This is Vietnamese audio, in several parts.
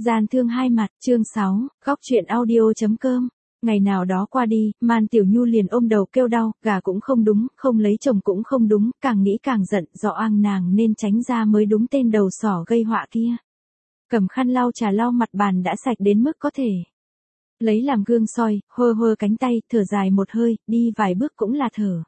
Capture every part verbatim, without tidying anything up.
Gian thương hai mặt, chương sáu, góc chuyện audio.com. Ngày nào đó qua đi, Man Tiểu Nhu liền ôm đầu kêu đau, gà cũng không đúng, không lấy chồng cũng không đúng, càng nghĩ càng giận, rõ oang nàng nên tránh ra mới đúng, tên đầu sỏ gây họa kia. Cầm khăn lau trà lau mặt bàn đã sạch đến mức có thể lấy làm gương soi, hơ hơ cánh tay, thở dài một hơi, đi vài bước cũng là thở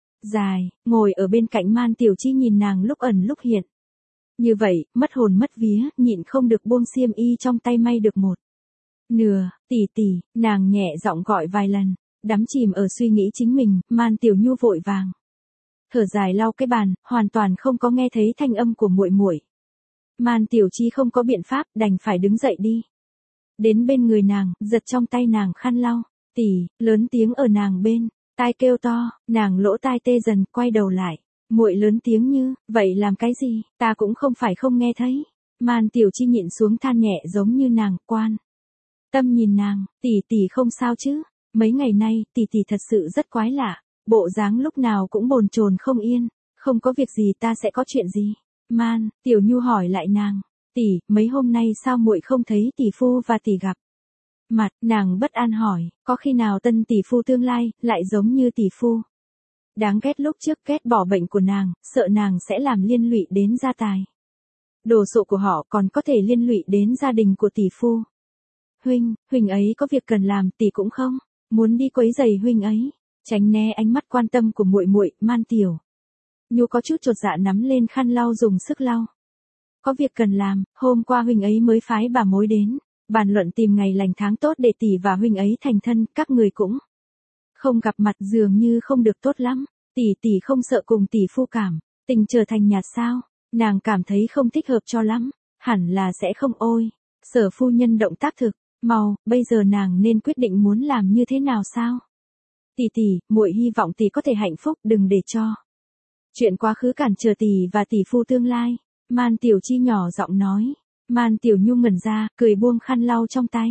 dài, ngồi ở bên cạnh Man Tiểu Chi nhìn nàng lúc ẩn lúc hiện. Như vậy, mất hồn mất vía, nhịn không được buông xiêm y trong tay may được một nửa, tỷ tỷ, nàng nhẹ giọng gọi vài lần, đắm chìm ở suy nghĩ chính mình, Man Tiểu Nhu vội vàng thở dài lau cái bàn, hoàn toàn không có nghe thấy thanh âm của muội muội. Man Tiểu Chi không có biện pháp, đành phải đứng dậy đi đến bên người nàng, giật trong tay nàng khăn lau, tỷ, lớn tiếng ở nàng bên tai kêu to, nàng lỗ tai tê dần, quay đầu lại. Muội lớn tiếng như, vậy làm cái gì, ta cũng không phải không nghe thấy. Man Tiểu Chi nhịn xuống than nhẹ giống như nàng, quan tâm nhìn nàng, tỷ tỷ không sao chứ, mấy ngày nay, tỷ tỷ thật sự rất quái lạ, bộ dáng lúc nào cũng bồn chồn không yên, không có việc gì ta sẽ có chuyện gì. Man, Tiểu Nhu hỏi lại nàng, tỷ, mấy hôm nay sao muội không thấy tỷ phu và tỷ gặp mặt, nàng bất an hỏi, có khi nào tân tỷ phu tương lai, lại giống như tỷ phu. Đáng ghét lúc trước ghét bỏ bệnh của nàng, sợ nàng sẽ làm liên lụy đến gia tài. Đồ sộ của họ còn có thể liên lụy đến gia đình của tỷ phu. Huynh, huynh ấy có việc cần làm, tỷ cũng không muốn đi quấy rầy huynh ấy. Tránh né ánh mắt quan tâm của muội muội, Man Tiểu Nhu có chút chột dạ nắm lên khăn lau dùng sức lau. Có việc cần làm, hôm qua huynh ấy mới phái bà mối đến, bàn luận tìm ngày lành tháng tốt để tỷ và huynh ấy thành thân, các người cũng không gặp mặt, dường như không được tốt lắm. Tỷ tỷ không sợ cùng tỷ phu cảm tình trở thành nhạt sao? Nàng cảm thấy không thích hợp cho lắm, hẳn là sẽ không. Ôi, Sở phu nhân động tác thực mau, bây giờ nàng nên quyết định muốn làm như thế nào sao? Tỷ tỷ, muội hy vọng tỷ có thể hạnh phúc, đừng để cho chuyện quá khứ cản trở tỷ và tỷ phu tương lai. Man Tiểu Chi nhỏ giọng nói. Man Tiểu Nhu ngẩn ra, cười buông khăn lau trong tay.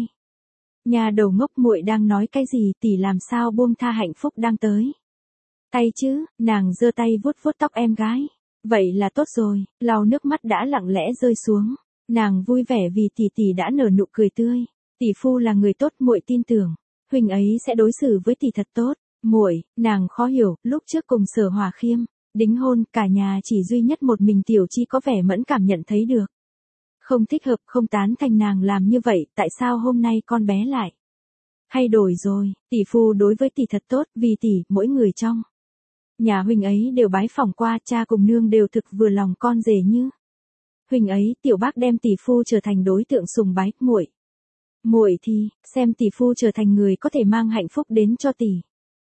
Nhà đầu ngốc, muội đang nói cái gì, tỷ làm sao buông tha hạnh phúc đang tới tay chứ. Nàng giơ tay vuốt vuốt tóc em gái. Vậy là tốt rồi, lau nước mắt đã lặng lẽ rơi xuống. Nàng vui vẻ vì tỷ tỷ đã nở nụ cười tươi. Tỷ phu là người tốt, muội tin tưởng huynh ấy sẽ đối xử với tỷ thật tốt. Muội, nàng khó hiểu, lúc trước cùng Sở Hòa Khiêm đính hôn, cả nhà chỉ duy nhất một mình Tiểu Chi có vẻ mẫn cảm nhận thấy được không thích hợp, không tán thành nàng làm như vậy, tại sao hôm nay con bé lại thay đổi rồi? Tỷ phu đối với tỷ thật tốt, vì tỷ, mỗi người trong nhà huynh ấy đều bái phỏng qua, cha cùng nương đều thực vừa lòng con rể như huynh ấy. Tiểu bác đem tỷ phu trở thành đối tượng sùng bái. Muội, muội thì xem tỷ phu trở thành người có thể mang hạnh phúc đến cho tỷ.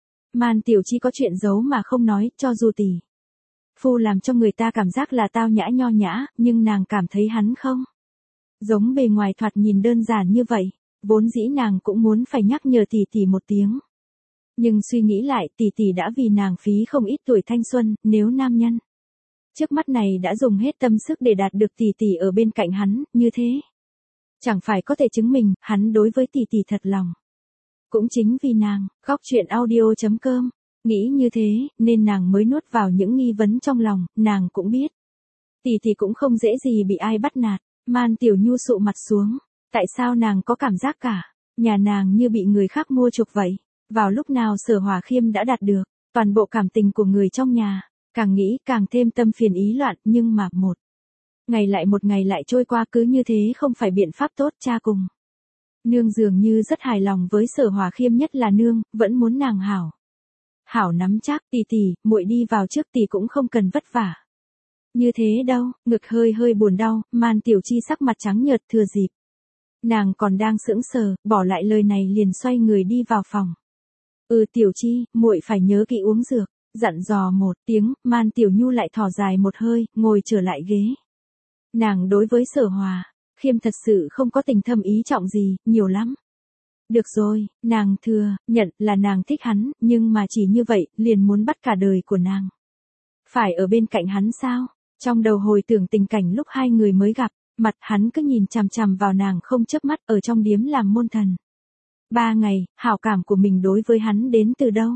Man Tiểu Chi có chuyện giấu mà không nói, cho dù tỷ phu làm cho người ta cảm giác là tao nhã nho nhã, nhưng nàng cảm thấy hắn không giống bề ngoài thoạt nhìn đơn giản như vậy. Vốn dĩ nàng cũng muốn phải nhắc nhở tỷ tỷ một tiếng, nhưng suy nghĩ lại, tỷ tỷ đã vì nàng phí không ít tuổi thanh xuân, nếu nam nhân trước mắt này đã dùng hết tâm sức để đạt được tỷ tỷ ở bên cạnh hắn, như thế chẳng phải có thể chứng minh hắn đối với tỷ tỷ thật lòng. Cũng chính vì nàng, góc chuyện audio.com nghĩ như thế, nên nàng mới nuốt vào những nghi vấn trong lòng. Nàng cũng biết tỷ tỷ cũng không dễ gì bị ai bắt nạt. Man Tiểu Nhu sụ mặt xuống. Tại sao nàng có cảm giác cả nhà nàng như bị người khác mua chuộc vậy? Vào lúc nào Sở Hòa Khiêm đã đạt được toàn bộ cảm tình của người trong nhà? Càng nghĩ càng thêm tâm phiền ý loạn, nhưng mà một ngày lại một ngày lại trôi qua, cứ như thế không phải biện pháp tốt. Cha cùng nương dường như rất hài lòng với Sở Hòa Khiêm, nhất là nương, vẫn muốn nàng hảo hảo nắm chắc. Tỷ tỷ, muội đi vào trước, tỷ cũng không cần vất vả như thế đâu. Ngực hơi hơi buồn đau, Man Tiểu Chi sắc mặt trắng nhợt, thừa dịp nàng còn đang sững sờ, bỏ lại lời này liền xoay người đi vào phòng. Ừ Tiểu Chi, muội phải nhớ kỹ uống dược, dặn dò một tiếng. Man Tiểu Nhu lại thở dài một hơi, ngồi trở lại ghế. Nàng đối với Sở Hòa Khiêm thật sự không có tình thâm ý trọng gì, nhiều lắm. Được rồi, nàng thừa nhận là nàng thích hắn, nhưng mà chỉ như vậy, liền muốn bắt cả đời của nàng phải ở bên cạnh hắn sao? Trong đầu hồi tưởng tình cảnh lúc hai người mới gặp mặt, hắn cứ nhìn chằm chằm vào nàng không chớp mắt ở trong điếm làm môn thần. Ba ngày, hảo cảm của mình đối với hắn đến từ đâu?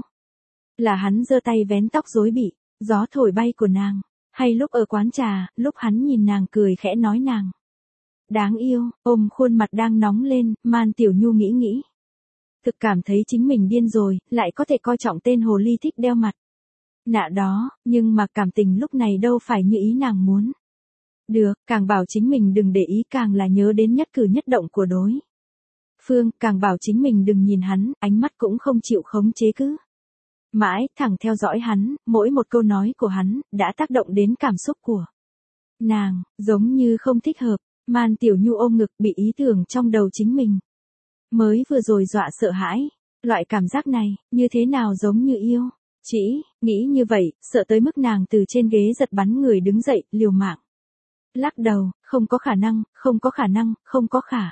Là hắn giơ tay vén tóc rối bị gió thổi bay của nàng, hay lúc ở quán trà, lúc hắn nhìn nàng cười khẽ nói nàng Đáng yêu, ôm khuôn mặt đang nóng lên, Man Tiểu Nhu nghĩ nghĩ. Thực cảm thấy chính mình điên rồi, lại có thể coi trọng tên hồ ly thích đeo mặt nạ đó, nhưng mà cảm tình lúc này đâu phải như ý nàng muốn. Được, càng bảo chính mình đừng để ý càng là nhớ đến nhất cử nhất động của đối phương, càng bảo chính mình đừng nhìn hắn, ánh mắt cũng không chịu khống chế cứ. Mãi, thẳng theo dõi hắn, mỗi một câu nói của hắn, đã tác động đến cảm xúc của nàng, giống như không thích hợp, Man Tiểu Nhu ôm ngực bị ý tưởng trong đầu chính mình. Mới vừa rồi dọa sợ hãi, loại cảm giác này, như thế nào giống như yêu. Chỉ, nghĩ như vậy, sợ tới mức nàng từ trên ghế giật bắn người đứng dậy, liều mạng. Lắc đầu, không có khả năng, không có khả năng, không có khả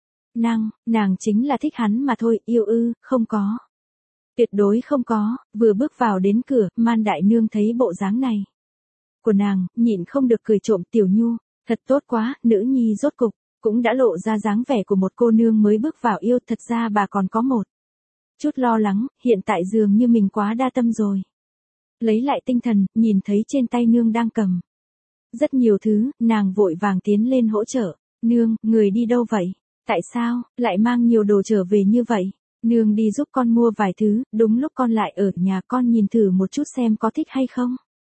năng, nàng chính là thích hắn mà thôi, yêu ư, không có. Tuyệt đối không có, vừa bước vào đến cửa, Man Đại Nương thấy bộ dáng này của nàng, nhịn không được cười trộm. Tiểu Nhu, thật tốt quá, nữ nhi rốt cục, cũng đã lộ ra dáng vẻ của một cô nương mới bước vào yêu, thật ra bà còn có một chút lo lắng, hiện tại dường như mình quá đa tâm rồi. Lấy lại tinh thần, nhìn thấy trên tay nương đang cầm rất nhiều thứ, nàng vội vàng tiến lên hỗ trợ. Nương, người đi đâu vậy? Tại sao, lại mang nhiều đồ trở về như vậy? Nương đi giúp con mua vài thứ, đúng lúc con lại ở nhà, con nhìn thử một chút xem có thích hay không.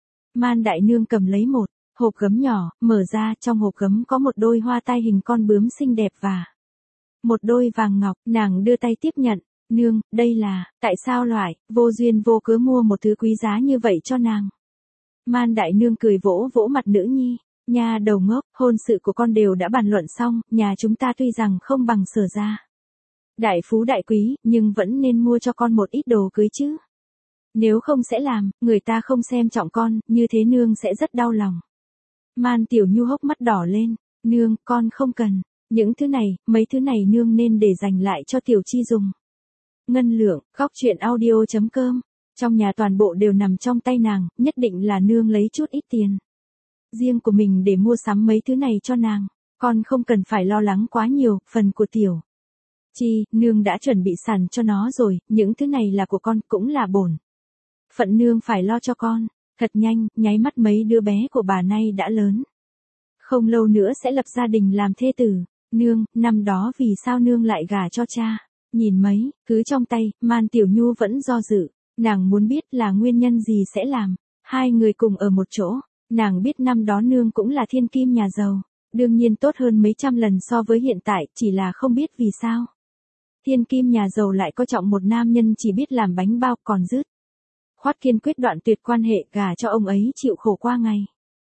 Man Đại Nương cầm lấy một hộp gấm nhỏ, mở ra, trong hộp gấm có một đôi hoa tai hình con bướm xinh đẹp và một đôi vàng ngọc, nàng đưa tay tiếp nhận. Nương, đây là, tại sao loại, vô duyên vô cớ mua một thứ quý giá như vậy cho nàng? Man Đại Nương cười vỗ vỗ mặt nữ nhi, nha đầu ngốc, hôn sự của con đều đã bàn luận xong, nhà chúng ta tuy rằng không bằng Sở gia đại phú đại quý, nhưng vẫn nên mua cho con một ít đồ cưới chứ. Nếu không sẽ làm, người ta không xem trọng con, như thế nương sẽ rất đau lòng. Man Tiểu Nhu hốc mắt đỏ lên, nương, con không cần, những thứ này, mấy thứ này nương nên để dành lại cho Tiểu Chi dùng. Ngân Lượng, góc truyện audio.com, trong nhà toàn bộ đều nằm trong tay nàng, nhất định là nương lấy chút ít tiền riêng của mình để mua sắm mấy thứ này cho nàng, con không cần phải lo lắng quá nhiều, phần của Tiểu Chi, nương đã chuẩn bị sẵn cho nó rồi, những thứ này là của con, cũng là bổn phận nương phải lo cho con. Thật nhanh, nháy mắt mấy đứa bé của bà nay đã lớn. Không lâu nữa sẽ lập gia đình làm thê tử. Nương, năm đó vì sao nương lại gả cho cha? Nhìn mấy, cứ trong tay, Man Tiểu Nhu vẫn do dự. Nàng muốn biết là nguyên nhân gì sẽ làm hai người cùng ở một chỗ. Nàng biết năm đó nương cũng là thiên kim nhà giàu. Đương nhiên tốt hơn mấy trăm lần so với hiện tại, chỉ là không biết vì sao. Thiên kim nhà giàu lại coi trọng một nam nhân chỉ biết làm bánh bao còn dứt khoát kiên quyết đoạn tuyệt quan hệ, gả cho ông ấy chịu khổ qua ngày.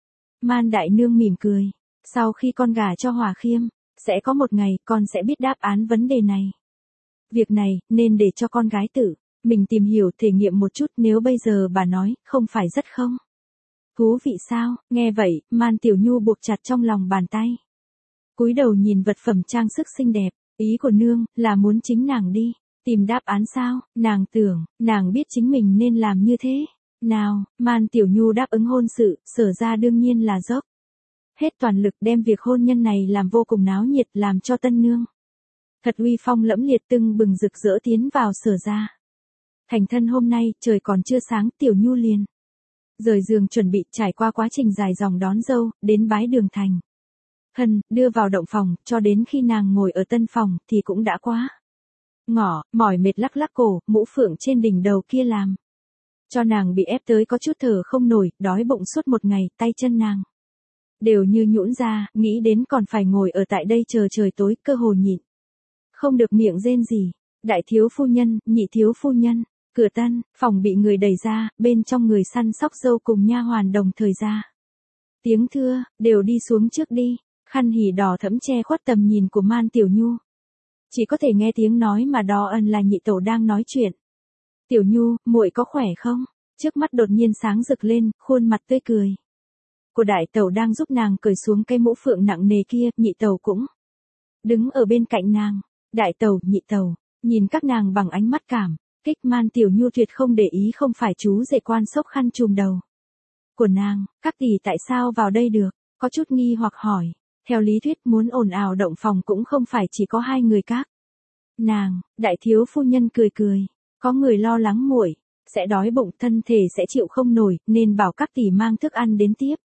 Man Đại Nương mỉm cười, sau khi con gả cho Hòa Khiêm, sẽ có một ngày con sẽ biết đáp án vấn đề này. Việc này, nên để cho con gái tự mình tìm hiểu, thể nghiệm một chút, nếu bây giờ bà nói, không phải rất không thú vị sao? Nghe vậy, Man Tiểu Nhu buộc chặt trong lòng bàn tay. Cúi đầu nhìn vật phẩm trang sức xinh đẹp, ý của nương, là muốn chính nàng đi tìm đáp án sao? Nàng tưởng, nàng biết chính mình nên làm như thế. Nào, Man Tiểu Nhu đáp ứng hôn sự, Sở ra đương nhiên là dốc hết toàn lực đem việc hôn nhân này làm vô cùng náo nhiệt, làm cho tân nương thật uy phong lẫm liệt, tưng bừng rực rỡ tiến vào Sở ra. Thành thân hôm nay, trời còn chưa sáng, Tiểu Nhu liền rời giường chuẩn bị, trải qua quá trình dài dòng đón dâu, đến bái đường thành thân, đưa vào động phòng, cho đến khi nàng ngồi ở tân phòng, thì cũng đã quá ngỏ, mỏi mệt lắc lắc cổ, mũ phượng trên đỉnh đầu kia làm cho nàng bị ép tới có chút thở không nổi, đói bụng suốt một ngày, tay chân nàng đều như nhũn ra, nghĩ đến còn phải ngồi ở tại đây chờ trời tối, cơ hồ nhịn không được miệng rên gì. Đại thiếu phu nhân, nhị thiếu phu nhân, cửa tân phòng bị người đẩy ra, bên trong người săn sóc dâu cùng nha hoàn đồng thời ra tiếng thưa, đều đi xuống trước đi. Khăn hỉ đỏ thẫm che khuất tầm nhìn của Man Tiểu Nhu. Chỉ có thể nghe tiếng nói mà đó ẩn là nhị tẩu đang nói chuyện. Tiểu Nhu, muội có khỏe không? Trước mắt đột nhiên sáng rực lên, khuôn mặt tươi cười của đại tẩu đang giúp nàng cởi xuống cái mũ phượng nặng nề kia, nhị tẩu cũng đứng ở bên cạnh nàng. Đại tẩu, nhị tẩu, nhìn các nàng bằng ánh mắt cảm kích. Man Tiểu Nhu tuyệt không để ý, không phải chú rể quan xốc khăn trùm đầu của nàng. Các tỷ tại sao vào đây được? Có chút nghi hoặc hỏi. Theo lý thuyết muốn ồn ào động phòng cũng không phải chỉ có hai người các nàng. Đại thiếu phu nhân cười cười, có người lo lắng muội sẽ đói bụng, thân thể sẽ chịu không nổi, nên bảo các tỷ mang thức ăn đến tiếp.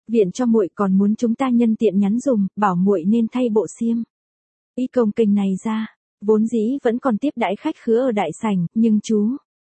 viện cho muội còn muốn chúng ta nhân tiện nhắn dùm, bảo muội nên thay bộ xiêm y công kênh này ra. Vốn dĩ vẫn còn tiếp đãi khách khứa ở đại sảnh, nhưng chú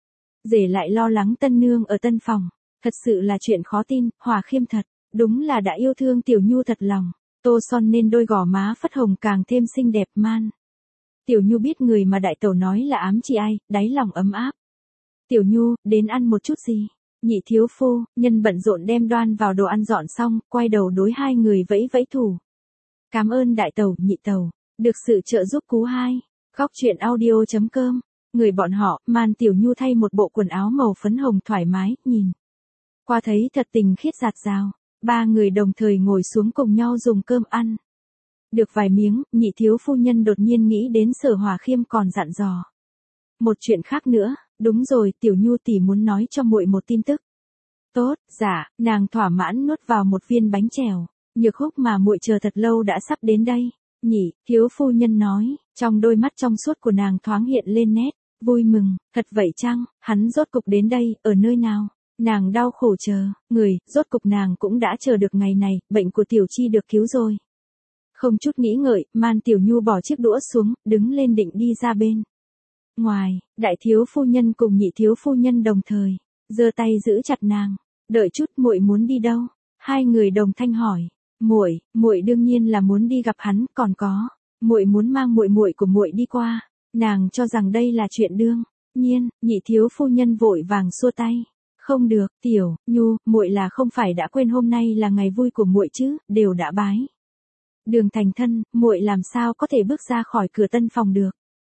rể lại lo lắng tân nương ở tân phòng. Thật sự là chuyện khó tin, Hòa Khiêm thật, đúng là đã yêu thương Tiểu Nhu thật lòng. Tô son nên đôi gò má phất hồng càng thêm xinh đẹp man. Tiểu Nhu biết người mà đại tẩu nói là ám chỉ ai, đáy lòng ấm áp. Tiểu Nhu, đến ăn một chút gì? Nhị thiếu phu, nhân bận rộn đem đoan vào đồ ăn dọn xong, quay đầu đối hai người vẫy vẫy thủ. Cảm ơn đại tẩu, nhị tẩu, được sự trợ giúp cú hai. Góc truyện audio chấm com. Người bọn họ, Man Tiểu Nhu thay một bộ quần áo màu phấn hồng thoải mái, nhìn qua thấy thật tình khiết dạt dào. Ba người đồng thời ngồi xuống cùng nhau dùng cơm ăn. Được vài miếng, nhị thiếu phu nhân đột nhiên nghĩ đến Sở Hòa Khiêm còn dặn dò một chuyện khác nữa. Đúng rồi, Tiểu Nhu tỷ muốn nói cho muội một tin tức. Tốt, dạ, nàng thỏa mãn nuốt vào một viên bánh chèo. Nhược Húc mà muội chờ thật lâu đã sắp đến đây. Nhị thiếu phu nhân nói, trong đôi mắt trong suốt của nàng thoáng hiện lên nét vui mừng. Thật vậy chăng? Hắn rốt cục đến đây, ở nơi nào? Nàng đau khổ chờ, người, rốt cục nàng cũng đã chờ được ngày này, bệnh của Tiểu Chi được cứu rồi. Không chút nghĩ ngợi, Man Tiểu Nhu bỏ chiếc đũa xuống, đứng lên định đi ra bên ngoài. Đại thiếu phu nhân cùng nhị thiếu phu nhân đồng thời giơ tay giữ chặt nàng. Đợi chút, muội muốn đi đâu? Hai người đồng thanh hỏi. Muội, muội đương nhiên là muốn đi gặp hắn, còn có, muội muốn mang muội muội của muội đi qua. Nàng cho rằng đây là chuyện đương nhiên. Nhị thiếu phu nhân vội vàng xua tay. Không được, Tiểu Nhu, muội là không phải đã quên hôm nay là ngày vui của muội chứ? Đều đã bái đường thành thân, muội làm sao có thể bước ra khỏi cửa tân phòng được?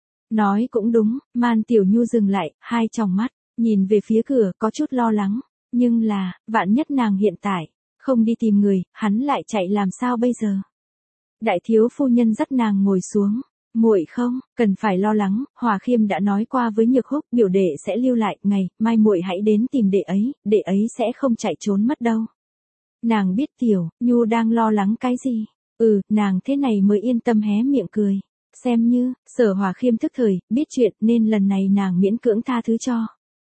Nói cũng đúng. Man Tiểu Nhu dừng lại, hai tròng mắt nhìn về phía cửa, có chút lo lắng. Nhưng là, vạn nhất nàng hiện tại không đi tìm người, hắn lại chạy làm sao bây giờ? Đại thiếu phu nhân dắt nàng ngồi xuống. Muội không cần phải lo lắng, Hòa Khiêm đã nói qua với Nhược Húc, biểu đệ sẽ lưu lại, ngày mai muội hãy đến tìm đệ ấy, đệ ấy sẽ không chạy trốn mất đâu. Nàng biết Tiểu Nhu đang lo lắng cái gì. Ừ, nàng thế này mới yên tâm hé miệng cười. Xem như, Sở Hòa Khiêm thức thời, biết chuyện nên lần này nàng miễn cưỡng tha thứ cho.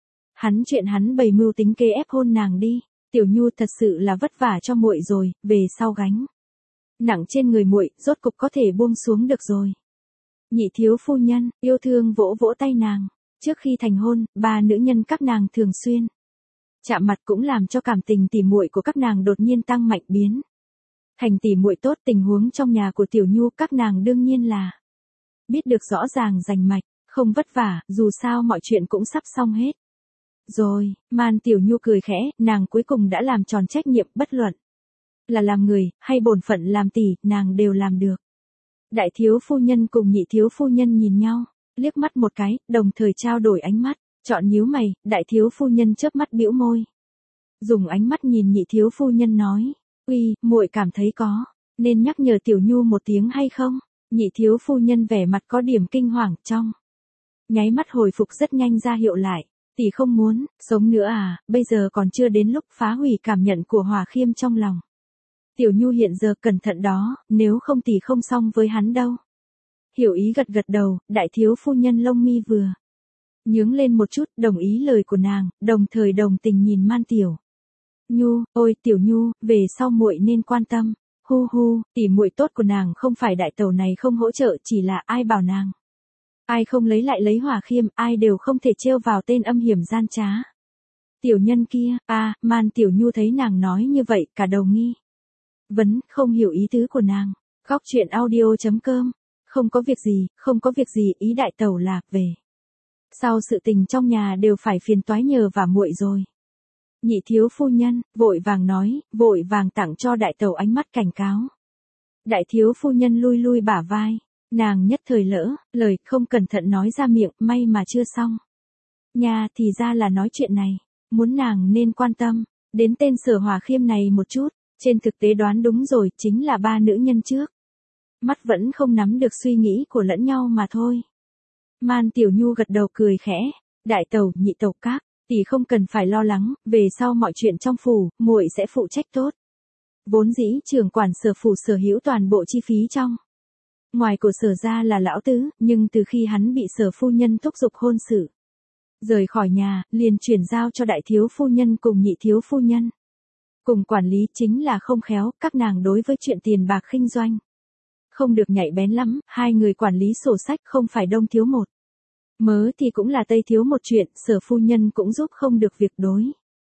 Hắn chuyện hắn bày mưu tính kế ép hôn nàng đi. Tiểu Nhu thật sự là vất vả cho muội rồi, về sau gánh nặng trên người muội, rốt cục có thể buông xuống được rồi. Nhị thiếu phu nhân, yêu thương vỗ vỗ tay nàng. Trước khi thành hôn, ba nữ nhân các nàng thường xuyên chạm mặt cũng làm cho cảm tình tỉ muội của các nàng đột nhiên tăng mạnh biến thành tỉ muội tốt. Tình huống trong nhà của Tiểu Nhu các nàng đương nhiên là biết được rõ ràng rành mạch, không vất vả, dù sao mọi chuyện cũng sắp xong hết rồi. Man Tiểu Nhu cười khẽ, nàng cuối cùng đã làm tròn trách nhiệm, bất luận là làm người hay bổn phận làm tỷ, nàng đều làm được. Đại thiếu phu nhân cùng nhị thiếu phu nhân nhìn nhau, liếc mắt một cái, đồng thời trao đổi ánh mắt. Chọn nhíu mày, đại thiếu phu nhân chớp mắt bĩu môi, dùng ánh mắt nhìn nhị thiếu phu nhân nói, uy, muội cảm thấy có nên nhắc nhở Tiểu Nhu một tiếng hay không? Nhị thiếu phu nhân vẻ mặt có điểm kinh hoàng, trong nháy mắt hồi phục rất nhanh ra hiệu lại. Tỷ không muốn sống nữa à? Bây giờ còn chưa đến lúc phá hủy cảm nhận của Hòa Khiêm trong lòng. Tiểu Nhu hiện giờ cẩn thận đó, nếu không tỷ không xong với hắn đâu. Hiểu ý gật gật đầu, đại thiếu phu nhân lông mi vừa nhướng lên một chút, đồng ý lời của nàng, đồng thời đồng tình nhìn Man Tiểu Nhu. Ôi Tiểu Nhu, về sau muội nên quan tâm. Hu hu, tỷ muội tốt của nàng không phải đại tẩu này không hỗ trợ, chỉ là ai bảo nàng ai không lấy lại lấy Hòa Khiêm, ai đều không thể trêu vào tên âm hiểm gian trá tiểu nhân kia. A, à, Man Tiểu Nhu thấy nàng nói như vậy, cả đầu nghi vấn, không hiểu ý tứ của nàng. Góc truyện audio chấm com. Không có việc gì, không có việc gì, ý đại tẩu là về sau sự tình trong nhà đều phải phiền toái nhờ vả muội rồi. Nhị thiếu phu nhân vội vàng nói, vội vàng tặng cho đại tẩu ánh mắt cảnh cáo. Đại thiếu phu nhân lui lui bả vai, nàng nhất thời lỡ lời, không cẩn thận nói ra miệng, may mà chưa xong. Nhà thì ra là nói chuyện này, muốn nàng nên quan tâm đến tên Sở Hòa Khiêm này một chút. Trên thực tế đoán đúng rồi, chính là ba nữ nhân trước mắt vẫn không nắm được suy nghĩ của lẫn nhau mà thôi. Man Tiểu Nhu gật đầu cười khẽ, đại tẩu, nhị tẩu các tỷ không cần phải lo lắng, về sau mọi chuyện trong phủ, muội sẽ phụ trách tốt. Vốn dĩ trưởng quản Sở phủ sở hữu toàn bộ chi phí trong ngoài của Sở gia là lão tứ, nhưng từ khi hắn bị Sở phu nhân thúc giục hôn sự, rời khỏi nhà, liền chuyển giao cho đại thiếu phu nhân cùng nhị thiếu phu nhân. Cùng quản lý chính là không khéo, các nàng đối với chuyện tiền bạc khinh doanh. Không được nhạy bén lắm, hai người quản lý sổ sách không phải đông thiếu một. Mớ thì cũng là tây thiếu một chuyện, Sở phu nhân cũng giúp không được việc đối.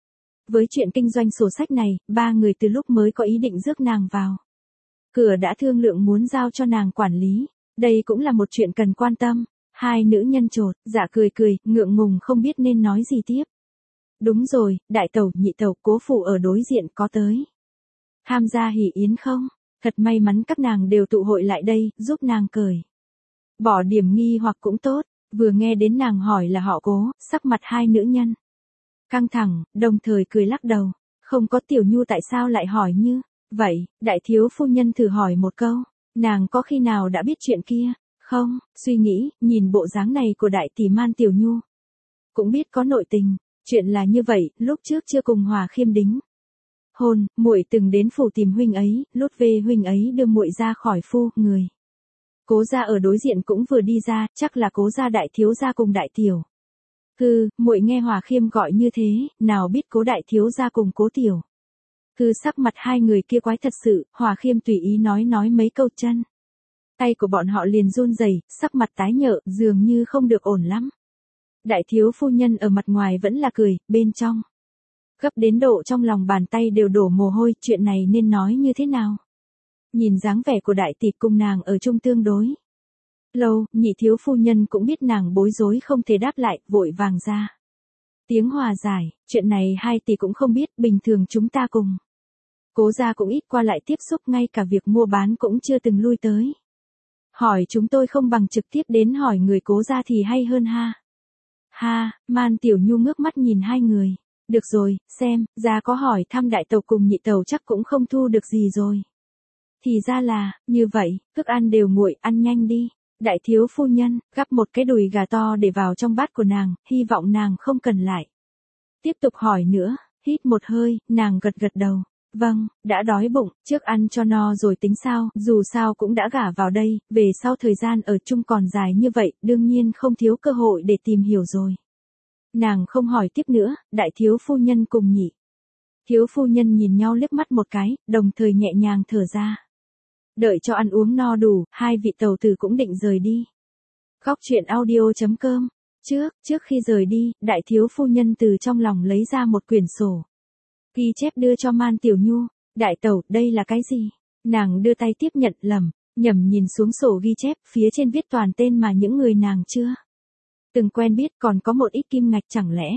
Với chuyện kinh doanh sổ sách này, ba người từ lúc mới có ý định rước nàng vào cửa đã thương lượng muốn giao cho nàng quản lý. Đây cũng là một chuyện cần quan tâm. Hai nữ nhân chột, dạ cười cười, ngượng ngùng không biết nên nói gì tiếp. Đúng rồi, đại tẩu, nhị tẩu, cố phụ ở đối diện có tới tham gia hỷ yến không? Thật may mắn các nàng đều tụ hội lại đây, giúp nàng cởi bỏ điểm nghi hoặc cũng tốt. Vừa nghe đến nàng hỏi là họ Cố, sắc mặt hai nữ nhân căng thẳng, đồng thời cười lắc đầu. Không có Tiểu Nhu tại sao lại hỏi như vậy? Đại thiếu phu nhân thử hỏi một câu, nàng có khi nào đã biết chuyện kia không? Suy nghĩ, nhìn bộ dáng này của đại tỷ Man Tiểu Nhu, cũng biết có nội tình. Chuyện là như vậy, lúc trước chưa cùng Hòa Khiêm đính hôn, muội từng đến phủ tìm huynh ấy, lúc về huynh ấy đưa muội ra khỏi phu người. Cố gia ở đối diện cũng vừa đi ra, chắc là Cố gia đại thiếu gia cùng đại tiểu. Cư, muội nghe Hòa Khiêm gọi như thế, nào biết Cố đại thiếu gia cùng Cố tiểu. Cư sắc mặt hai người kia quái thật sự, Hòa Khiêm tùy ý nói nói mấy câu chân. Tay của bọn họ liền run rẩy, sắc mặt tái nhợt, dường như không được ổn lắm. Đại thiếu phu nhân ở mặt ngoài vẫn là cười, bên trong gấp đến độ trong lòng bàn tay đều đổ mồ hôi, chuyện này nên nói như thế nào? Nhìn dáng vẻ của đại tỷ cùng nàng ở chung tương đối lâu, nhị thiếu phu nhân cũng biết nàng bối rối không thể đáp lại, vội vàng ra tiếng hòa giải, chuyện này hai tỷ cũng không biết, bình thường chúng ta cùng Cố gia cũng ít qua lại tiếp xúc, ngay cả việc mua bán cũng chưa từng lui tới. Hỏi chúng tôi không bằng trực tiếp đến hỏi người Cố gia thì hay hơn ha. Ha, Man Tiểu Nhu ngước mắt nhìn hai người. Được rồi, xem, gia có hỏi thăm đại tàu cùng nhị tàu chắc cũng không thu được gì rồi. Thì ra là, như vậy, thức ăn đều nguội, ăn nhanh đi. Đại thiếu phu nhân, gắp một cái đùi gà to để vào trong bát của nàng, hy vọng nàng không cần lại tiếp tục hỏi nữa. Hít một hơi, nàng gật gật đầu. Vâng, đã đói bụng, trước ăn cho no rồi tính sao, dù sao cũng đã gả vào đây, về sau thời gian ở chung còn dài như vậy, đương nhiên không thiếu cơ hội để tìm hiểu rồi. Nàng không hỏi tiếp nữa, đại thiếu phu nhân cùng nhị thiếu phu nhân nhìn nhau liếc mắt một cái, đồng thời nhẹ nhàng thở ra. Đợi cho ăn uống no đủ, hai vị tàu tử cũng định rời đi. Góc truyện audio chấm com. Trước, trước khi rời đi, đại thiếu phu nhân từ trong lòng lấy ra một quyển sổ ghi chép đưa cho Man Tiểu Nhu. Đại tẩu, đây là cái gì? Nàng đưa tay tiếp nhận, lẩm nhẩm nhìn xuống sổ ghi chép, phía trên viết toàn tên mà những người nàng chưa từng quen biết, còn có một ít kim ngạch, chẳng lẽ?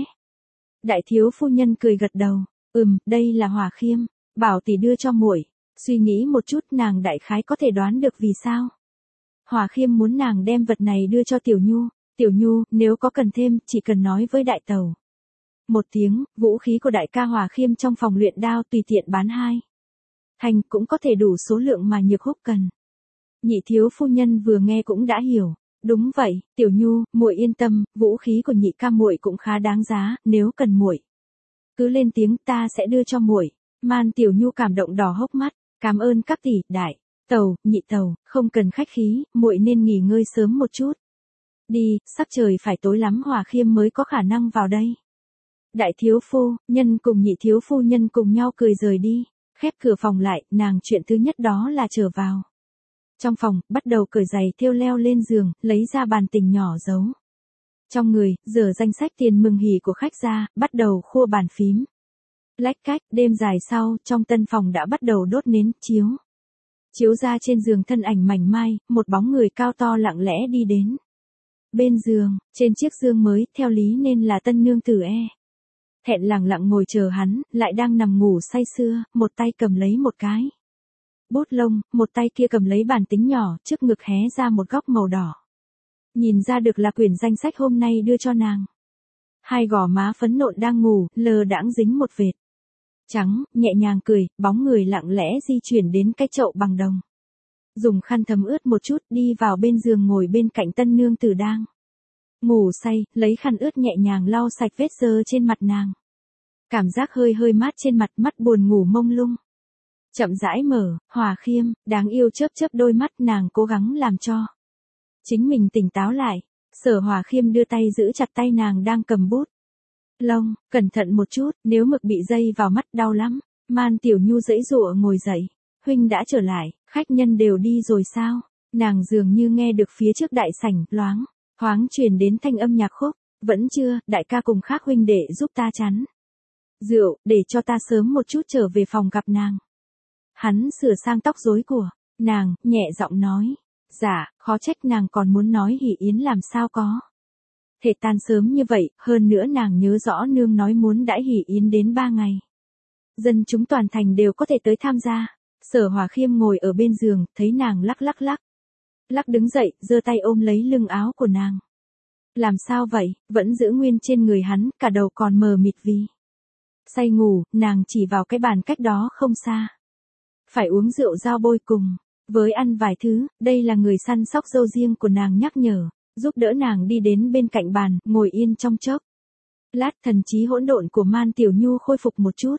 Đại thiếu phu nhân cười gật đầu. Ừm, đây là Hòa Khiêm, bảo tỷ đưa cho muội. Suy nghĩ một chút, nàng đại khái có thể đoán được vì sao Hòa Khiêm muốn nàng đem vật này đưa cho Tiểu Nhu. Tiểu Nhu, nếu có cần thêm, chỉ cần nói với đại tẩu một tiếng. Vũ khí của đại ca Hòa Khiêm trong phòng luyện đao tùy tiện bán hai thành cũng có thể đủ số lượng mà Nhược Húc cần. Nhị thiếu phu nhân vừa nghe cũng đã hiểu. Đúng vậy, Tiểu Nhu, muội yên tâm, vũ khí của nhị ca muội cũng khá đáng giá, nếu cần muội cứ lên tiếng, ta sẽ đưa cho muội. Man Tiểu Nhu cảm động đỏ hốc mắt. Cảm ơn các tỷ, đại tẩu, nhị tẩu, không cần khách khí, muội nên nghỉ ngơi sớm một chút. Đi, sắc trời phải tối lắm, Hòa Khiêm mới có khả năng vào đây. Đại thiếu phu nhân cùng nhị thiếu phu nhân cùng nhau cười rời đi. Khép cửa phòng lại, nàng chuyện thứ nhất đó là trở vào trong phòng, bắt đầu cởi giày thêu, leo lên giường, lấy ra bàn tình nhỏ giấu trong người, dở danh sách tiền mừng hỉ của khách ra, bắt đầu khua bàn phím. Lách cách, đêm dài sau, trong tân phòng đã bắt đầu đốt nến, chiếu chiếu ra trên giường thân ảnh mảnh mai, một bóng người cao to lặng lẽ đi đến bên giường. Trên chiếc giường mới, theo lý nên là tân nương tử e thẹn lặng lặng ngồi chờ hắn, lại đang nằm ngủ say sưa, một tay cầm lấy một cái bút lông, một tay kia cầm lấy bàn tính nhỏ, trước ngực hé ra một góc màu đỏ. Nhìn ra được là quyển danh sách hôm nay đưa cho nàng. Hai gò má phấn nộn đang ngủ, lờ đãng dính một vệt trắng, nhẹ nhàng cười, bóng người lặng lẽ di chuyển đến cái chậu bằng đồng. Dùng khăn thấm ướt một chút, đi vào bên giường ngồi bên cạnh tân nương tử đang ngủ say, lấy khăn ướt nhẹ nhàng lau sạch vết dơ trên mặt nàng. Cảm giác hơi hơi mát trên mặt, mắt buồn ngủ mông lung chậm rãi mở. Hòa Khiêm, đáng yêu chớp chớp đôi mắt, nàng cố gắng làm cho chính mình tỉnh táo lại. Sở Hòa Khiêm đưa tay giữ chặt tay nàng đang cầm bút lông, cẩn thận một chút, nếu mực bị dây vào mắt đau lắm. Man Tiểu Nhu giãy giụa ngồi dậy. Huynh đã trở lại, khách nhân đều đi rồi sao? Nàng dường như nghe được phía trước đại sảnh, loáng, thoáng truyền đến thanh âm nhạc khúc. Vẫn chưa, đại ca cùng khác huynh đệ giúp ta chắn rượu, để cho ta sớm một chút trở về phòng gặp nàng. Hắn sửa sang tóc rối của nàng, nhẹ giọng nói. Dạ, khó trách nàng còn muốn nói hỷ yến làm sao có thể tan sớm như vậy, hơn nữa nàng nhớ rõ nương nói muốn đãi hỷ yến đến ba ngày. Dân chúng toàn thành đều có thể tới tham gia. Sở Hòa Khiêm ngồi ở bên giường, thấy nàng lắc lắc lắc. Lắc đứng dậy, giơ tay ôm lấy lưng áo của nàng. Làm sao vậy, vẫn giữ nguyên trên người hắn, cả đầu còn mờ mịt vì say ngủ, nàng chỉ vào cái bàn cách đó không xa. Phải uống rượu giao bôi cùng với ăn vài thứ, đây là người săn sóc dâu riêng của nàng nhắc nhở, giúp đỡ nàng đi đến bên cạnh bàn, ngồi yên trong chốc lát, thần trí hỗn độn của Man Tiểu Nhu khôi phục một chút.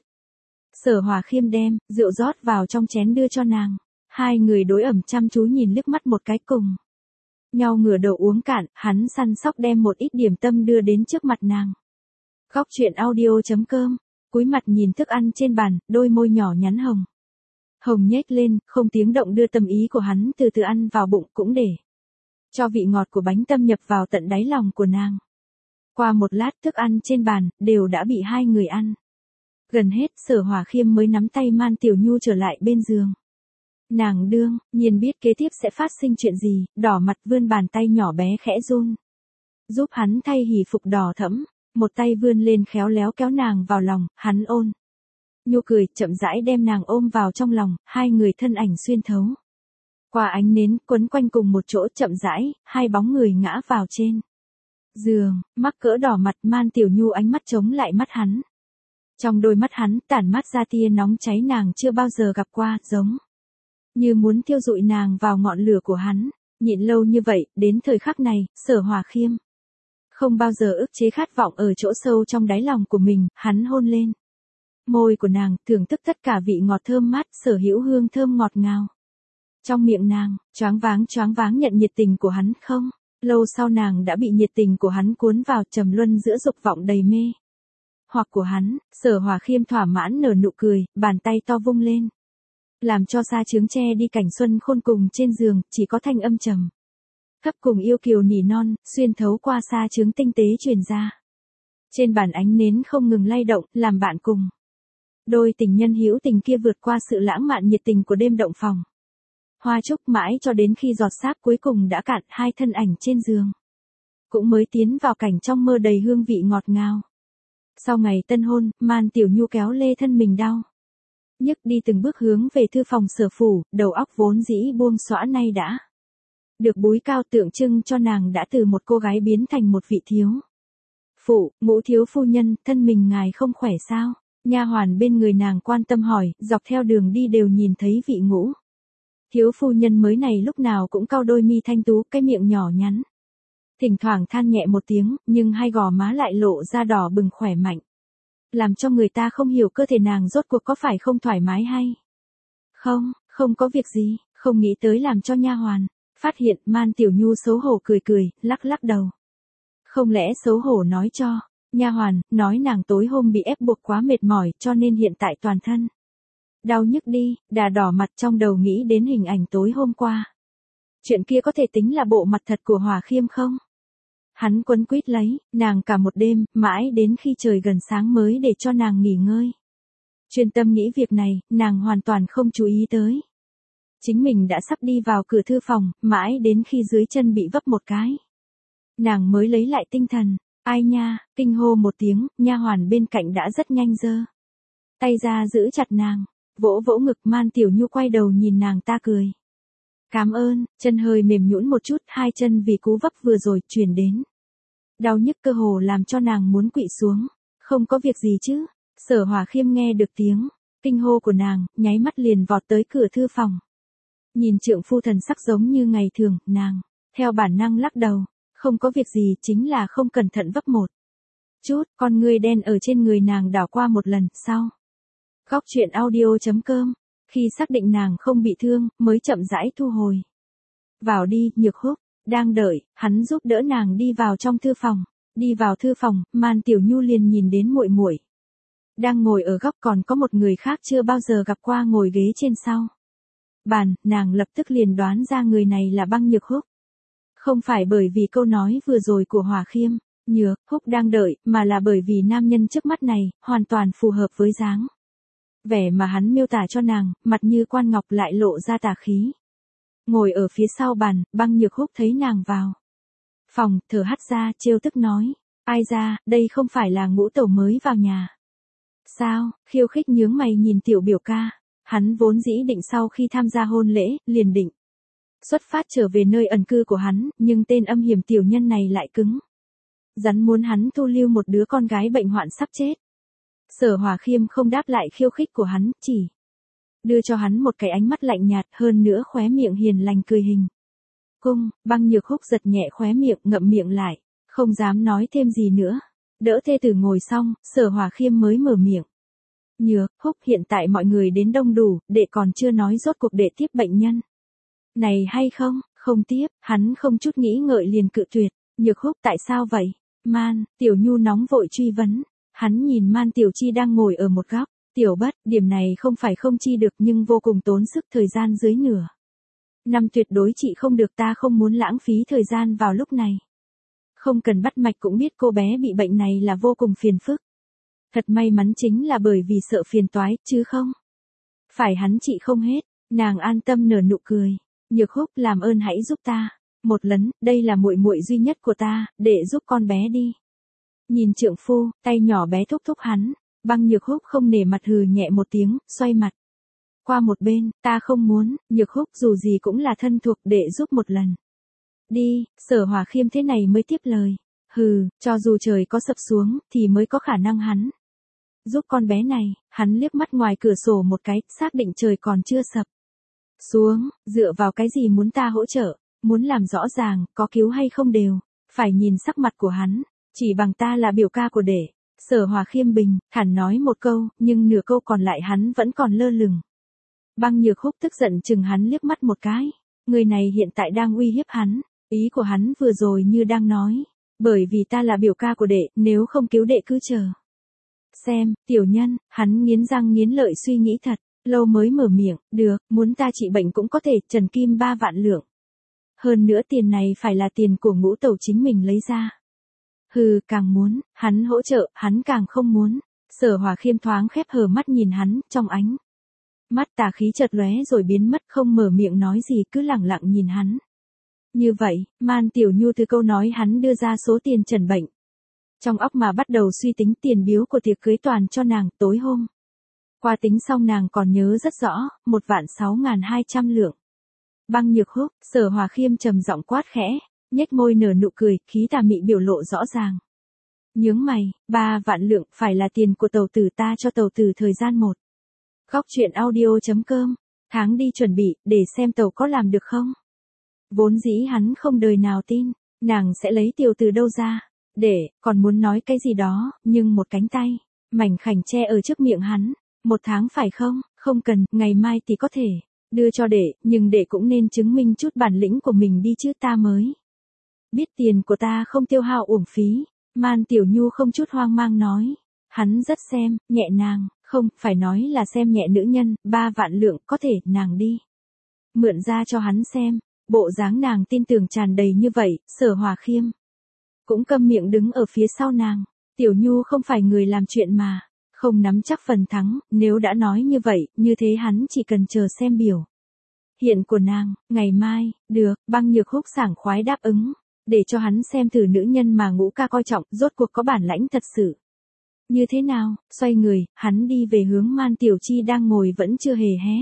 Sở Hòa Khiêm đem rượu rót vào trong chén đưa cho nàng. Hai người đối ẩm chăm chú nhìn liếc mắt một cái cùng nhau ngửa đầu uống cạn, hắn săn sóc đem một ít điểm tâm đưa đến trước mặt nàng. Góc truyện audio chấm com, cúi mặt nhìn thức ăn trên bàn, đôi môi nhỏ nhắn hồng. Hồng nhếch lên, không tiếng động đưa tâm ý của hắn từ từ ăn vào bụng, cũng để cho vị ngọt của bánh tâm nhập vào tận đáy lòng của nàng. Qua một lát thức ăn trên bàn, đều đã bị hai người ăn. Gần hết, Sở Hòa Khiêm mới nắm tay Man Tiểu Nhu trở lại bên giường. Nàng đương nhiên biết kế tiếp sẽ phát sinh chuyện gì, đỏ mặt vươn bàn tay nhỏ bé khẽ run. Giúp hắn thay hỷ phục đỏ thẫm, một tay vươn lên khéo léo kéo nàng vào lòng, hắn ôn. Nhu cười, chậm rãi đem nàng ôm vào trong lòng, hai người thân ảnh xuyên thấu. Qua ánh nến, quấn quanh cùng một chỗ chậm rãi, hai bóng người ngã vào trên giường, mắc cỡ đỏ mặt Man Tiểu Nhu ánh mắt chống lại mắt hắn. Trong đôi mắt hắn tản mát ra tia nóng cháy nàng chưa bao giờ gặp qua, giống như muốn thiêu rụi nàng vào ngọn lửa của hắn. Nhịn lâu như vậy, đến thời khắc này, Sở Hòa Khiêm không bao giờ ức chế khát vọng ở chỗ sâu trong đáy lòng của mình, hắn hôn lên môi của nàng, thưởng thức tất cả vị ngọt thơm mát, sở hữu hương thơm ngọt ngào. Trong miệng nàng, choáng váng choáng váng nhận nhiệt tình của hắn, không lâu sau nàng đã bị nhiệt tình của hắn cuốn vào trầm luân giữa dục vọng đầy mê hoặc của hắn. Sở Hòa Khiêm thỏa mãn nở nụ cười, bàn tay to vung lên, làm cho sa chướng che đi cảnh xuân khôn cùng trên giường, chỉ có thanh âm trầm thấp cùng yêu kiều nỉ non, xuyên thấu qua sa chướng tinh tế truyền ra. Trên bàn ánh nến không ngừng lay động, làm bạn cùng đôi tình nhân hữu tình kia vượt qua sự lãng mạn nhiệt tình của đêm động phòng hoa trúc, mãi cho đến khi giọt sáp cuối cùng đã cạn, hai thân ảnh trên giường cũng mới tiến vào cảnh trong mơ đầy hương vị ngọt ngào. Sau ngày tân hôn, Man Tiểu Nhu kéo lê thân mình đau nhức đi từng bước hướng về thư phòng Sở phủ, đầu óc vốn dĩ buông xõa nay đã được búi cao, tượng trưng cho nàng đã từ một cô gái biến thành một vị thiếu phụ. Ngũ thiếu phu nhân, thân mình ngài không khỏe sao? Nha hoàn bên người nàng quan tâm hỏi, dọc theo đường đi đều nhìn thấy vị ngũ thiếu phu nhân mới này lúc nào cũng cau đôi mi thanh tú, cái miệng nhỏ nhắn thỉnh thoảng than nhẹ một tiếng, nhưng hai gò má lại lộ ra đỏ bừng khỏe mạnh, làm cho người ta không hiểu cơ thể nàng rốt cuộc có phải không thoải mái hay không. Không có việc gì, không nghĩ tới làm cho nha hoàn phát hiện. Man Tiểu Nhu xấu hổ cười cười, lắc lắc đầu. Không lẽ xấu hổ nói cho nha hoàn, nói nàng tối hôm bị ép buộc quá mệt mỏi, cho nên hiện tại toàn thân đau nhức đi, đà đỏ mặt trong đầu nghĩ đến hình ảnh tối hôm qua. Chuyện kia có thể tính là bộ mặt thật của Hòa Khiêm không? Hắn quấn quýt lấy nàng cả một đêm, mãi đến khi trời gần sáng mới để cho nàng nghỉ ngơi. Chuyên tâm nghĩ việc này, nàng hoàn toàn không chú ý tới chính mình đã sắp đi vào cửa thư phòng, mãi đến khi dưới chân bị vấp một cái, nàng mới lấy lại tinh thần. Ai nha, kinh hô một tiếng, nha hoàn bên cạnh đã rất nhanh giơ tay ra giữ chặt nàng, vỗ vỗ ngực. Man Tiểu Nhu quay đầu nhìn nàng ta cười. Cảm ơn, chân hơi mềm nhũn một chút, hai chân vì cú vấp vừa rồi truyền đến đau nhức cơ hồ làm cho nàng muốn quỵ xuống. Không có việc gì chứ? Sở Hòa Khiêm nghe được tiếng kinh hô của nàng, nháy mắt liền vọt tới cửa thư phòng. Nhìn trượng phu thần sắc giống như ngày thường, nàng theo bản năng lắc đầu. Không có việc gì, chính là không cẩn thận vấp một chút. Con ngươi đen ở trên người nàng đảo qua một lần, sau góc truyện audio chấm com, khi xác định nàng không bị thương, mới chậm rãi thu hồi vào đi. Nhược Húc đang đợi, hắn giúp đỡ nàng đi vào trong thư phòng. Đi vào thư phòng, Man Tiểu Nhu liền nhìn đến muội muội Đang ngồi ở góc còn có một người khác chưa bao giờ gặp qua ngồi ghế trên sau bàn, nàng lập tức liền đoán ra người này là Băng Nhược Húc. Không phải bởi vì câu nói vừa rồi của Hòa Khiêm, Nhược Húc đang đợi, mà là bởi vì nam nhân trước mắt này, hoàn toàn phù hợp với dáng vẻ mà hắn miêu tả cho nàng, mặt như quan ngọc lại lộ ra tà khí. Ngồi ở phía sau bàn, Băng Nhược Húc thấy nàng vào phòng, thở hắt ra, trêu tức nói, ai ra, đây không phải là Ngũ tẩu mới vào nhà sao? Khiêu khích nhướng mày nhìn tiểu biểu ca. Hắn vốn dĩ định sau khi tham gia hôn lễ, liền định xuất phát trở về nơi ẩn cư của hắn, nhưng tên âm hiểm tiểu nhân này lại cứng rắn muốn hắn thu lưu một đứa con gái bệnh hoạn sắp chết. Sở Hòa Khiêm không đáp lại khiêu khích của hắn, chỉ đưa cho hắn một cái ánh mắt lạnh nhạt, hơn nữa khóe miệng hiền lành cười hình cung. Băng Nhược Húc giật nhẹ khóe miệng, ngậm miệng lại, không dám nói thêm gì nữa. Đỡ thê tử ngồi xong, Sở Hòa Khiêm mới mở miệng. Nhược Húc, hiện tại mọi người đến đông đủ, đệ còn chưa nói rốt cuộc đệ tiếp bệnh nhân này hay không? Không tiếp. Hắn không chút nghĩ ngợi liền cự tuyệt. Nhược Húc, tại sao vậy? Man, Tiểu Nhu nóng vội truy vấn. Hắn nhìn Man Tiểu Chi đang ngồi ở một góc. Tiểu Bất, điểm này không phải không chi được nhưng vô cùng tốn sức, thời gian dưới nửa năm tuyệt đối chị không được, ta không muốn lãng phí thời gian vào lúc này. Không cần bắt mạch cũng biết cô bé bị bệnh này là vô cùng phiền phức. Thật may mắn chính là bởi vì sợ phiền toái, chứ không phải hắn trị không hết. Nàng an tâm nở nụ cười. Nhược Húc, làm ơn hãy giúp ta một lần, đây là muội muội duy nhất của ta, để giúp con bé đi. Nhìn trượng phu, tay nhỏ bé thúc thúc hắn. Băng Nhược Húc không nể mặt hừ nhẹ một tiếng, xoay mặt qua một bên. Ta không muốn. Nhược Húc, dù gì cũng là thân thuộc, để giúp một lần đi. Sở Hòa Khiêm thế này mới tiếp lời. Hừ, cho dù trời có sập xuống, thì mới có khả năng hắn giúp con bé này. Hắn liếc mắt ngoài cửa sổ một cái, xác định trời còn chưa sập xuống. Dựa vào cái gì muốn ta hỗ trợ? Muốn làm rõ ràng, có cứu hay không đều phải nhìn sắc mặt của hắn. Chỉ bằng ta là biểu ca của đệ. Sở Hòa Khiêm bình thản nói một câu, nhưng nửa câu còn lại hắn vẫn còn lơ lửng. Băng Nhược Húc tức giận chừng hắn liếc mắt một cái. Người này hiện tại đang uy hiếp hắn. Ý của hắn vừa rồi như đang nói, bởi vì ta là biểu ca của đệ, nếu không cứu đệ cứ chờ xem. Tiểu nhân, hắn nghiến răng nghiến lợi suy nghĩ thật lâu mới mở miệng. Được, muốn ta trị bệnh cũng có thể, trần kim ba vạn lượng. Hơn nữa tiền này phải là tiền của Ngũ tẩu chính mình lấy ra. Hừ, càng muốn hắn hỗ trợ, hắn càng không muốn. Sở Hòa Khiêm thoáng khép hờ mắt nhìn hắn, trong ánh mắt tà khí chợt lóe rồi biến mất, không mở miệng nói gì, cứ lẳng lặng nhìn hắn. Như vậy, Man Tiểu Nhu từ câu nói hắn đưa ra số tiền trần bệnh trong óc mà bắt đầu suy tính tiền biếu của tiệc cưới toàn cho nàng tối hôm qua. Tính xong nàng còn nhớ rất rõ, một vạn sáu ngàn hai trăm lượng. Băng Nhược Húc, Sở Hòa Khiêm trầm giọng quát khẽ, nhếch môi nở nụ cười, khí tà mị biểu lộ rõ ràng. Nhướng mày, ba vạn lượng phải là tiền của tàu tử, ta cho tàu tử thời gian một. Góc truyện audio chấm com, tháng đi chuẩn bị, để xem tàu có làm được không. Vốn dĩ hắn không đời nào tin, nàng sẽ lấy tiểu từ đâu ra, để, còn muốn nói cái gì đó, nhưng một cánh tay, mảnh khảnh che ở trước miệng hắn. Một tháng phải không? Không cần, ngày mai thì có thể đưa cho đệ, nhưng đệ cũng nên chứng minh chút bản lĩnh của mình đi chứ, ta mới biết tiền của ta không tiêu hao uổng phí. Man Tiểu Nhu không chút hoang mang nói. Hắn rất xem, nhẹ nàng, không, phải nói là xem nhẹ nữ nhân, ba vạn lượng có thể, nàng đi mượn ra cho hắn xem. Bộ dáng nàng tin tưởng tràn đầy như vậy, Sở Hòa Khiêm cũng câm miệng đứng ở phía sau nàng. Tiểu Nhu không phải người làm chuyện mà không nắm chắc phần thắng, nếu đã nói như vậy, như thế hắn chỉ cần chờ xem biểu hiện của nàng. Ngày mai, được. Băng Nhược Húc sảng khoái đáp ứng, để cho hắn xem thử nữ nhân mà Ngũ ca coi trọng, rốt cuộc có bản lãnh thật sự như thế nào. Xoay người, hắn đi về hướng Man Tiểu Chi đang ngồi vẫn chưa hề hé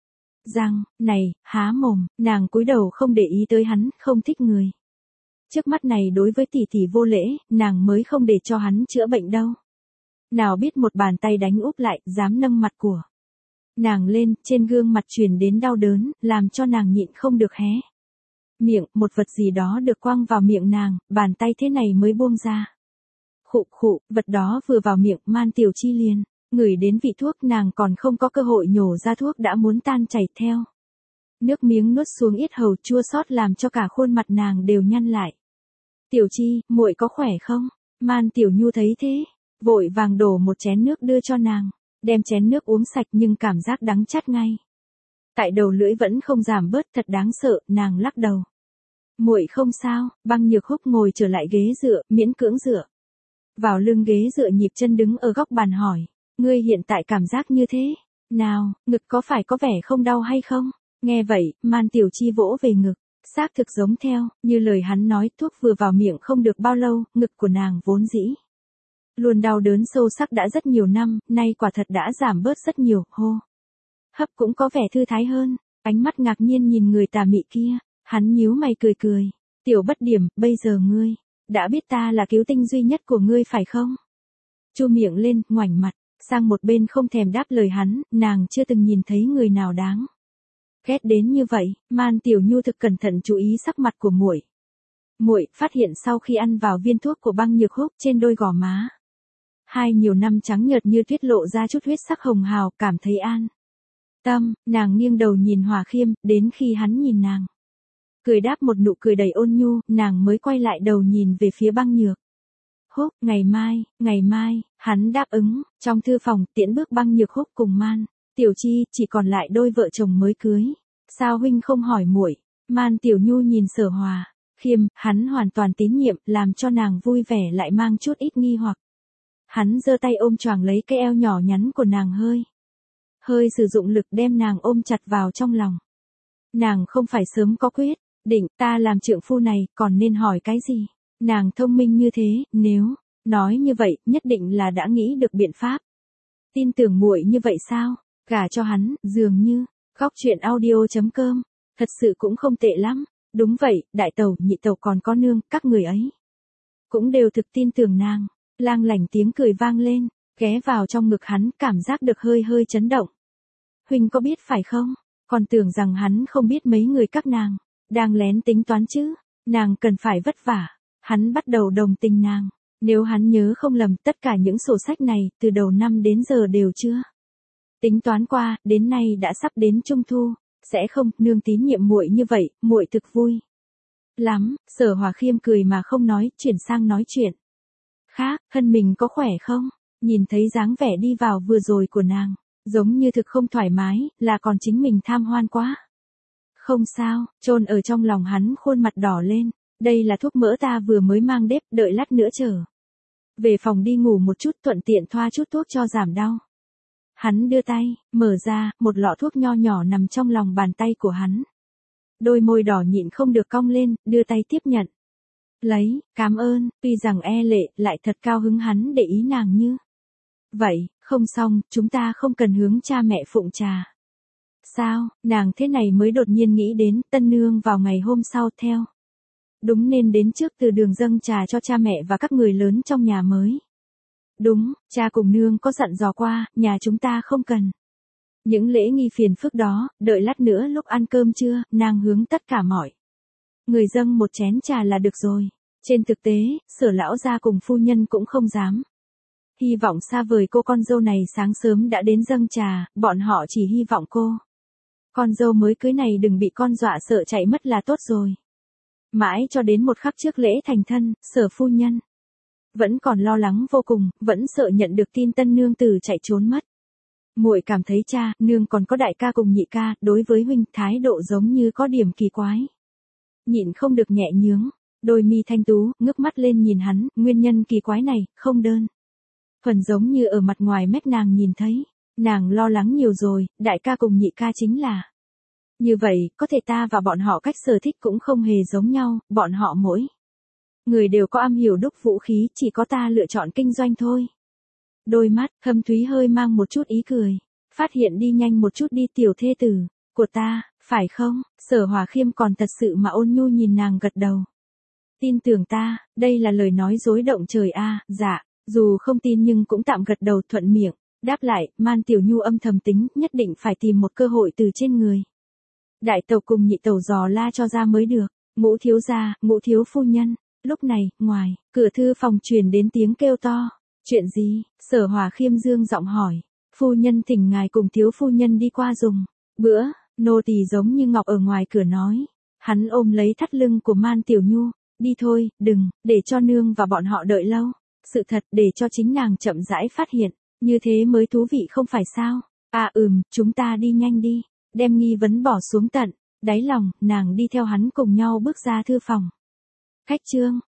răng, này, há mồm. Nàng cúi đầu không để ý tới hắn, không thích người trước mắt này đối với tỷ tỷ vô lễ, nàng mới không để cho hắn chữa bệnh đâu. Nào biết một bàn tay đánh úp lại, dám nâng mặt của nàng lên, trên gương mặt truyền đến đau đớn, làm cho nàng nhịn không được hé miệng, một vật gì đó được quăng vào miệng nàng, bàn tay thế này mới buông ra. Khụ khụ, vật đó vừa vào miệng, Man Tiểu Chi liền ngửi đến vị thuốc, nàng còn không có cơ hội nhổ ra thuốc đã muốn tan chảy theo. Nước miếng nuốt xuống yết hầu, chua xót làm cho cả khuôn mặt nàng đều nhăn lại. Tiểu Chi, muội có khỏe không? Man Tiểu Nhu thấy thế, vội vàng đổ một chén nước đưa cho nàng, đem chén nước uống sạch nhưng cảm giác đắng chát ngay. Tại đầu lưỡi vẫn không giảm bớt, thật đáng sợ, nàng lắc đầu. Muội không sao, Băng Nhược Húc ngồi trở lại ghế dựa, miễn cưỡng dựa vào lưng ghế dựa, nhịp chân đứng ở góc bàn hỏi, ngươi hiện tại cảm giác như thế nào, ngực có phải có vẻ không đau hay không? Nghe vậy, Man Tiểu Chi vỗ về ngực, xác thực giống theo, như lời hắn nói, thuốc vừa vào miệng không được bao lâu, ngực của nàng vốn dĩ luôn đau đớn sâu sắc đã rất nhiều năm, nay quả thật đã giảm bớt rất nhiều, hô hấp cũng có vẻ thư thái hơn. Ánh mắt ngạc nhiên nhìn người tà mị kia, hắn nhíu mày cười cười, tiểu bất điểm, bây giờ ngươi đã biết ta là cứu tinh duy nhất của ngươi phải không? Chu miệng lên, ngoảnh mặt sang một bên không thèm đáp lời hắn, nàng chưa từng nhìn thấy người nào đáng ghét đến như vậy. Man Tiểu Nhu thực cẩn thận chú ý sắc mặt của muội. Muội phát hiện sau khi ăn vào viên thuốc của Băng Nhược Húc, trên đôi gò má hai nhiều năm trắng nhợt như tuyết lộ ra chút huyết sắc hồng hào, cảm thấy an tâm. Nàng nghiêng đầu nhìn Hòa Khiêm, đến khi hắn nhìn nàng cười đáp một nụ cười đầy ôn nhu, nàng mới quay lại đầu nhìn về phía Băng Nhược Húc. Ngày mai, ngày mai, hắn đáp ứng. Trong thư phòng, tiễn bước Băng Nhược Húc cùng Man Tiểu Chi, chỉ còn lại đôi vợ chồng mới cưới. Sao huynh không hỏi muội? Man Tiểu Nhu nhìn Sở Hòa Khiêm, hắn hoàn toàn tín nhiệm, làm cho nàng vui vẻ lại mang chút ít nghi hoặc. Hắn giơ tay ôm choàng lấy cái eo nhỏ nhắn của nàng, hơi hơi sử dụng lực đem nàng ôm chặt vào trong lòng. Nàng không phải sớm có quyết định, ta làm trượng phu này, còn nên hỏi cái gì? Nàng thông minh như thế, nếu nói như vậy, nhất định là đã nghĩ được biện pháp. Tin tưởng muội như vậy sao? Gả cho hắn, dường như. Góc truyện audio chấm com. Thật sự cũng không tệ lắm. Đúng vậy, đại tẩu, nhị tẩu còn có nương, các người ấy cũng đều thực tin tưởng nàng. Lang lảnh tiếng cười vang lên, ghé vào trong ngực hắn, cảm giác được hơi hơi chấn động. Huynh có biết phải không? Còn tưởng rằng hắn không biết mấy người các nàng đang lén tính toán chứ. Nàng cần phải vất vả. Hắn bắt đầu đồng tình nàng. Nếu hắn nhớ không lầm, tất cả những sổ sách này, từ đầu năm đến giờ đều chưa tính toán qua, đến nay đã sắp đến trung thu. Sẽ không, nương tín nhiệm muội như vậy, muội thực vui lắm. Sở Hòa Khiêm cười mà không nói, chuyển sang nói chuyện khác. Thân mình có khỏe không? Nhìn thấy dáng vẻ đi vào vừa rồi của nàng, giống như thực không thoải mái, là còn chính mình tham hoan quá. Không sao, chôn ở trong lòng hắn khuôn mặt đỏ lên. Đây là thuốc mỡ ta vừa mới mang đếp, đợi lát nữa trở về phòng đi ngủ một chút, thuận tiện thoa chút thuốc cho giảm đau. Hắn đưa tay, mở ra, một lọ thuốc nho nhỏ nằm trong lòng bàn tay của hắn. Đôi môi đỏ nhịn không được cong lên, đưa tay tiếp nhận. Lấy, cảm ơn, tuy rằng e lệ, lại thật cao hứng hắn để ý nàng như vậy. Không xong, chúng ta không cần hướng cha mẹ phụng trà. Sao, nàng thế này mới đột nhiên nghĩ đến, tân nương vào ngày hôm sau theo đúng nên đến trước từ đường dâng trà cho cha mẹ và các người lớn trong nhà mới. Đúng, cha cùng nương có dặn dò qua, nhà chúng ta không cần những lễ nghi phiền phức đó, đợi lát nữa lúc ăn cơm trưa, nàng hướng tất cả mọi người dâng một chén trà là được rồi. Trên thực tế, Sở lão gia cùng phu nhân cũng không dám hy vọng xa vời cô con dâu này sáng sớm đã đến dâng trà, bọn họ chỉ hy vọng cô con dâu mới cưới này đừng bị con dọa sợ chạy mất là tốt rồi. Mãi cho đến một khắc trước lễ thành thân, Sở phu nhân vẫn còn lo lắng vô cùng, vẫn sợ nhận được tin tân nương tử chạy trốn mất. Muội cảm thấy cha, nương còn có đại ca cùng nhị ca, đối với huynh thái độ giống như có điểm kỳ quái. Nhịn không được nhẹ nhướng, đôi mi thanh tú, ngước mắt lên nhìn hắn, nguyên nhân kỳ quái này, không đơn thuần giống như ở mặt ngoài mép nàng nhìn thấy. Nàng lo lắng nhiều rồi, đại ca cùng nhị ca chính là như vậy, có thể ta và bọn họ cách sở thích cũng không hề giống nhau, bọn họ mỗi người đều có am hiểu đúc vũ khí, chỉ có ta lựa chọn kinh doanh thôi. Đôi mắt, thâm thúy hơi mang một chút ý cười. Phát hiện đi nhanh một chút đi tiểu thê tử của ta, phải không? Sở Hòa Khiêm còn thật sự mà ôn nhu nhìn nàng gật đầu. Tin tưởng ta, đây là lời nói dối động trời a. À, dạ, dù không tin nhưng cũng tạm gật đầu thuận miệng. Đáp lại, Man Tiểu Nhu âm thầm tính, nhất định phải tìm một cơ hội từ trên người đại tẩu cùng nhị tẩu dò la cho ra mới được. Ngũ thiếu gia, ngũ thiếu phu nhân. Lúc này, ngoài cửa thư phòng truyền đến tiếng kêu to. Chuyện gì? Sở Hòa Khiêm dương giọng hỏi. Phu nhân thỉnh ngài cùng thiếu phu nhân đi qua dùng bữa. Nô tỳ giống như ngọc ở ngoài cửa nói. Hắn ôm lấy thắt lưng của Man Tiểu Nhu. Đi thôi, đừng để cho nương và bọn họ đợi lâu. sự thật để cho chính nàng chậm rãi phát hiện, như thế mới thú vị không phải sao? À ừm, chúng ta đi nhanh đi, đem nghi vấn bỏ xuống tận đáy lòng, nàng đi theo hắn cùng nhau bước ra thư phòng. Khách trương